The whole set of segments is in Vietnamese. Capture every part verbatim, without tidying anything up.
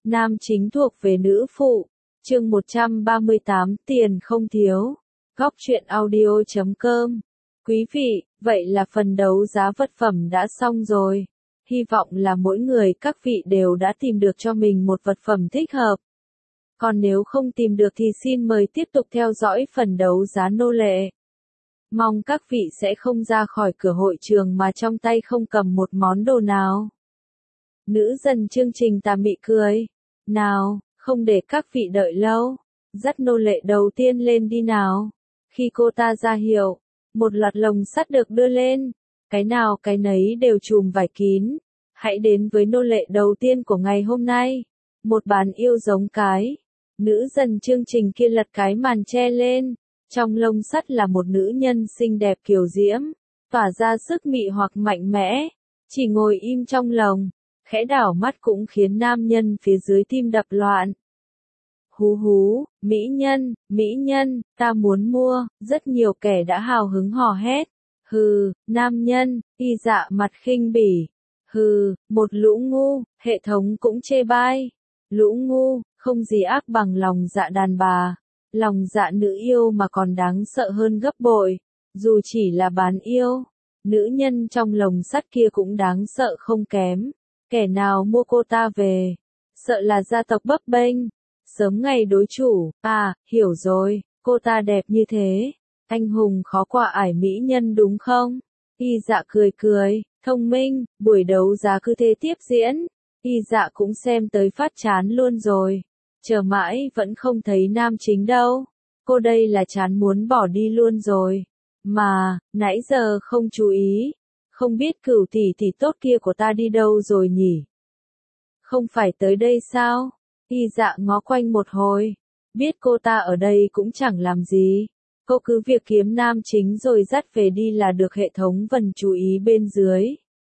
Nam chính thuộc về nữ phụ. Chương một trăm ba mươi tám, tiền không thiếu. Góc truyện audio chấm com. Quý vị, vậy là phần đấu giá vật phẩm đã xong rồi. Hy vọng là mỗi người các vị đều đã tìm được cho mình một vật phẩm thích hợp. Còn nếu không tìm được thì xin mời tiếp tục theo dõi phần đấu giá nô lệ. Mong các vị sẽ không ra khỏi cửa hội trường mà trong tay không cầm một món đồ nào. Nữ dần chương trình tà mị cười. Nào, không để các vị đợi lâu. Dắt nô lệ đầu tiên lên đi nào. Khi cô ta ra hiệu, một loạt lồng sắt được đưa lên. Cái nào cái nấy đều chùm vải kín. Hãy đến với nô lệ đầu tiên của ngày hôm nay. Một bàn yêu giống cái. Nữ dần chương trình kia lật cái màn che lên. Trong lồng sắt là một nữ nhân xinh đẹp kiều diễm, tỏa ra sức mị hoặc mạnh mẽ. Chỉ ngồi im trong lồng, khẽ đảo mắt cũng khiến nam nhân phía dưới tim đập loạn. Hú hú, mỹ nhân, mỹ nhân, ta muốn mua, rất nhiều kẻ đã hào hứng hò hét. Hừ, nam nhân, y dạ mặt khinh bỉ. Hừ, một lũ ngu, hệ thống cũng chê bai. Lũ ngu, không gì ác bằng lòng dạ đàn bà. Lòng dạ nữ yêu mà còn đáng sợ hơn gấp bội. Dù chỉ là bán yêu, nữ nhân trong lồng sắt kia cũng đáng sợ không kém. Kẻ nào mua cô ta về, sợ là gia tộc bấp bênh. Sớm ngày đối chủ, à, hiểu rồi, cô ta đẹp như thế. Anh hùng khó qua ải mỹ nhân đúng không? Y dạ cười cười, thông minh, buổi đấu giá cứ thế tiếp diễn. Y dạ cũng xem tới phát chán luôn rồi. Chờ mãi vẫn không thấy nam chính đâu. Cô đây là chán muốn bỏ đi luôn rồi. Mà, nãy giờ không chú ý. Không biết cửu tỷ tỷ tốt kia của ta đi đâu rồi nhỉ? Không phải tới đây sao? Y dạ ngó quanh một hồi. Biết cô ta ở đây cũng chẳng làm gì. Cô cứ việc kiếm nam chính rồi dắt về đi là được hệ thống vần chú ý bên dưới.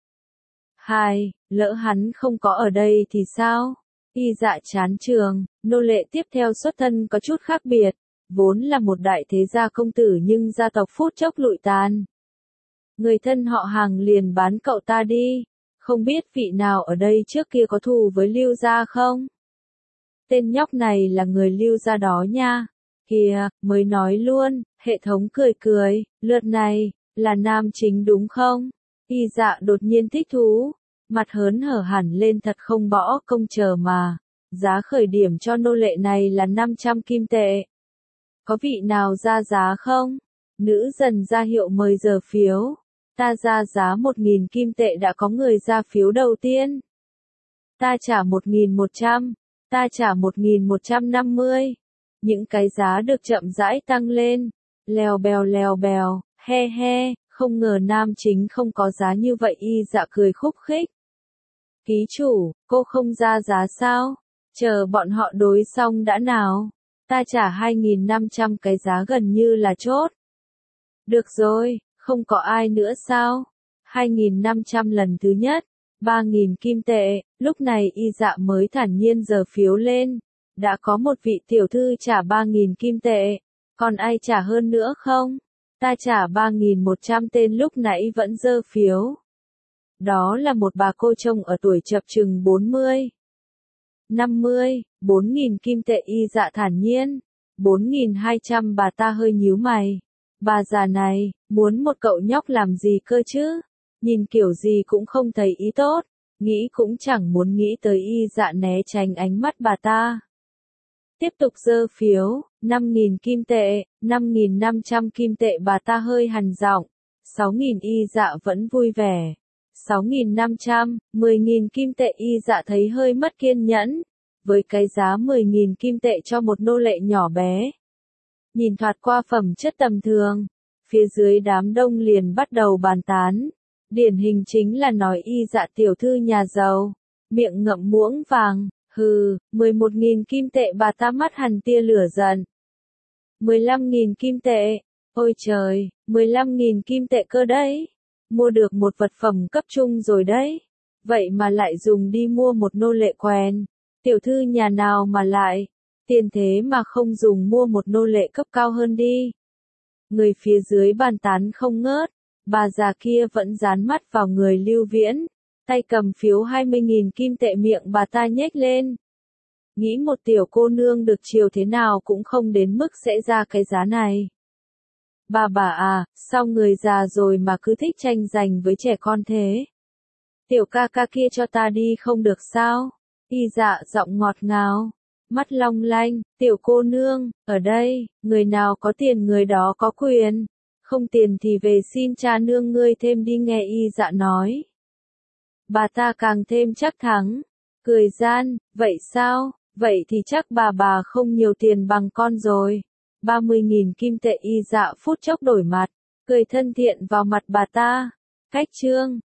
Hai, lỡ hắn không có ở đây thì sao? Y dạ chán trường, nô lệ tiếp theo xuất thân có chút khác biệt, vốn là một đại thế gia công tử nhưng gia tộc phút chốc lụi tàn. Người thân họ hàng liền bán cậu ta đi, không biết vị nào ở đây trước kia có thù với Lưu gia không? Tên nhóc này là người Lưu gia đó nha. Kìa, mới nói luôn, hệ thống cười cười, lượt này, là nam chính đúng không? Y dạ đột nhiên thích thú. Mặt hớn hở hẳn lên thật không bỏ công chờ mà. Giá khởi điểm cho nô lệ này là năm trăm kim tệ. Có vị nào ra giá không? Nữ dần ra hiệu mời giờ phiếu. Ta ra giá một nghìn kim tệ đã có người ra phiếu đầu tiên. Ta trả một nghìn một trăm. Ta trả một nghìn một trăm năm mươi. Những cái giá được chậm rãi tăng lên. Lèo bèo lèo bèo, he he, không ngờ nam chính không có giá như vậy. Y dạ cười khúc khích. Ký chủ, cô không ra giá sao? Chờ bọn họ đối xong đã nào. Ta trả hai nghìn năm trăm cái giá gần như là chốt. Được rồi, không có ai nữa sao? hai nghìn năm trăm lần thứ nhất, ba nghìn kim tệ, lúc này y dạ mới thản nhiên giờ phiếu lên. Đã có một vị tiểu thư trả ba nghìn kim tệ, còn ai trả hơn nữa không? Ta trả ba nghìn một trăm tên lúc nãy vẫn dơ phiếu. Đó là một bà cô trông ở tuổi chập chừng bốn mươi. năm mươi, bốn nghìn kim tệ y dạ thản nhiên. bốn nghìn hai trăm bà ta hơi nhíu mày. Bà già này, muốn một cậu nhóc làm gì cơ chứ? Nhìn kiểu gì cũng không thấy ý tốt. Nghĩ cũng chẳng muốn nghĩ tới y dạ né tránh ánh mắt bà ta. Tiếp tục dơ phiếu, năm nghìn kim tệ, năm nghìn năm trăm kim tệ bà ta hơi hằn giọng. sáu nghìn y dạ vẫn vui vẻ. sáu nghìn năm trăm, mười nghìn kim tệ y dạ thấy hơi mất kiên nhẫn. Với cái giá mười nghìn kim tệ cho một nô lệ nhỏ bé. Nhìn thoạt qua phẩm chất tầm thường. Phía dưới đám đông liền bắt đầu bàn tán. Điển hình chính là nói y dạ tiểu thư nhà giàu. Miệng ngậm muỗng vàng. Hừ, mười một nghìn kim tệ bà ta mắt hằn tia lửa giận. mười lăm nghìn kim tệ. Ôi trời, mười lăm nghìn kim tệ cơ đấy. Mua được một vật phẩm cấp trung rồi đấy. Vậy mà lại dùng đi mua một nô lệ quen. Tiểu thư nhà nào mà lại. Tiền thế mà không dùng mua một nô lệ cấp cao hơn đi. Người phía dưới bàn tán không ngớt. Bà già kia vẫn dán mắt vào người Lưu Viễn. Tay cầm phiếu hai mươi nghìn kim tệ miệng bà ta nhếch lên. Nghĩ một tiểu cô nương được chiều thế nào cũng không đến mức sẽ ra cái giá này. Bà bà à, sao người già rồi mà cứ thích tranh giành với trẻ con thế? Tiểu ca ca kia cho ta đi không được sao? Y dạ giọng ngọt ngào, mắt long lanh, tiểu cô nương, ở đây, người nào có tiền người đó có quyền. Không tiền thì về xin cha nương ngươi thêm đi, nghe y dạ nói. Bà ta càng thêm chắc thắng, cười gian, vậy sao, vậy thì chắc bà bà không nhiều tiền bằng con rồi. ba mươi nghìn kim tệ. Y dạ phút chốc đổi mặt, cười thân thiện vào mặt bà ta. Cách chương